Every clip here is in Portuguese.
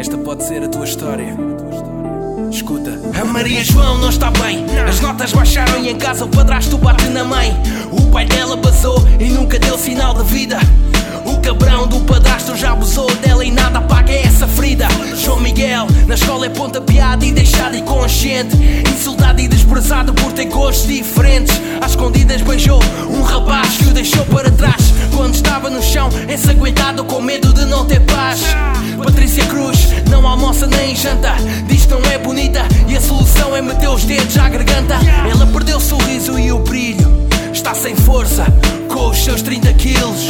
Esta pode ser a tua história. Escuta. A Maria João não está bem. As notas baixaram e em casa o padrasto bate na mãe. O pai dela basou e nunca deu sinal de vida. O cabrão do padrasto já abusou dela e nada apaga essa ferida. João Miguel na escola é pontapeado e deixado inconsciente, insultado e desprezado por ter gostos diferentes. Às escondidas beijou um rapaz que o deixou para trás quando estava no chão, ensanguentado com medo de não ter paz. Patrícia Cruz não almoça nem janta, diz que não é bonita e a solução é meter os dedos à garganta. Ela perdeu o sorriso e o brilho, está sem força com os seus 30 quilos.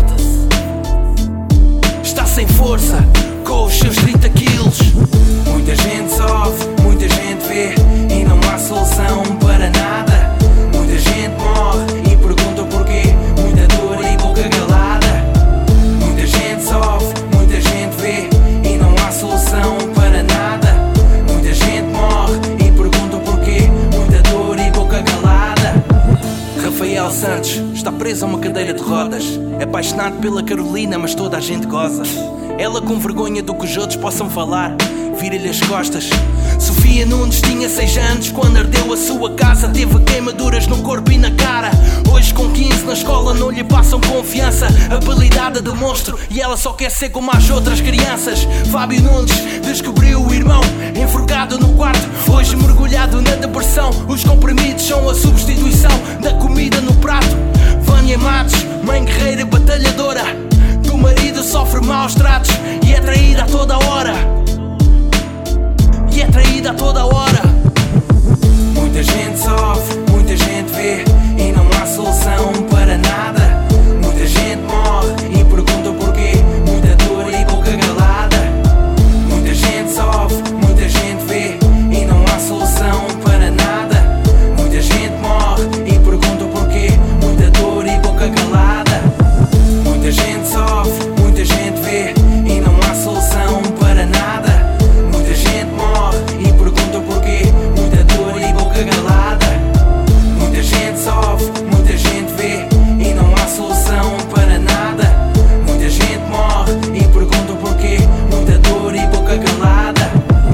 Está sem força com os seus 30 quilos. Muita gente sofre, muita gente vê e não há solução para nada. Muita gente morre e pergunta porquê, muita dor e boca calada. Muita gente sofre, muita gente vê e não há solução para nada. Muita gente morre e pergunta porquê, muita dor e boca calada. Rafael Santos está preso a uma cadeira de rodas, é apaixonado pela Carolina, mas toda a gente goza. Ela com vergonha do que os outros possam falar, vira-lhe as costas. Sofia Nunes tinha 6 anos quando ardeu a sua casa, teve queimaduras no corpo e na cara. Hoje com 15 na escola não lhe passam confiança, apelidada de monstro e ela só quer ser como as outras crianças. Fábio Nunes descobriu o irmão enforcado no quarto, hoje mergulhado na depressão. Os comprimidos são a substituição da comida no prato. Vânia Matos, mãe guerreira e batalhadora, do marido sofre maus tratos e é traída a toda hora. E é traída a toda hora. Muita gente sofre, muita gente vê e não há solução para nada. Muita gente morre e pergunta porquê, muita dor e boca calada. Muita gente sofre, muita gente vê e não há solução para nada. Muita gente morre e pergunta porquê, muita dor e boca calada. Muita gente sofre, muita gente vê e não há solução para nada. Muita gente morre e pergunta porquê, muita dor e boca calada. Muita gente sofre, muita gente vê e não há solução para nada. Muita gente morre e pergunta porquê, muita dor e boca calada.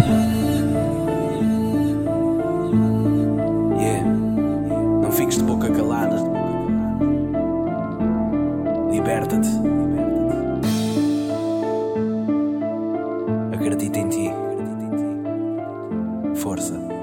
Yeah, não fiques de boca calada. Liberta-te. Acredita em ti. Força.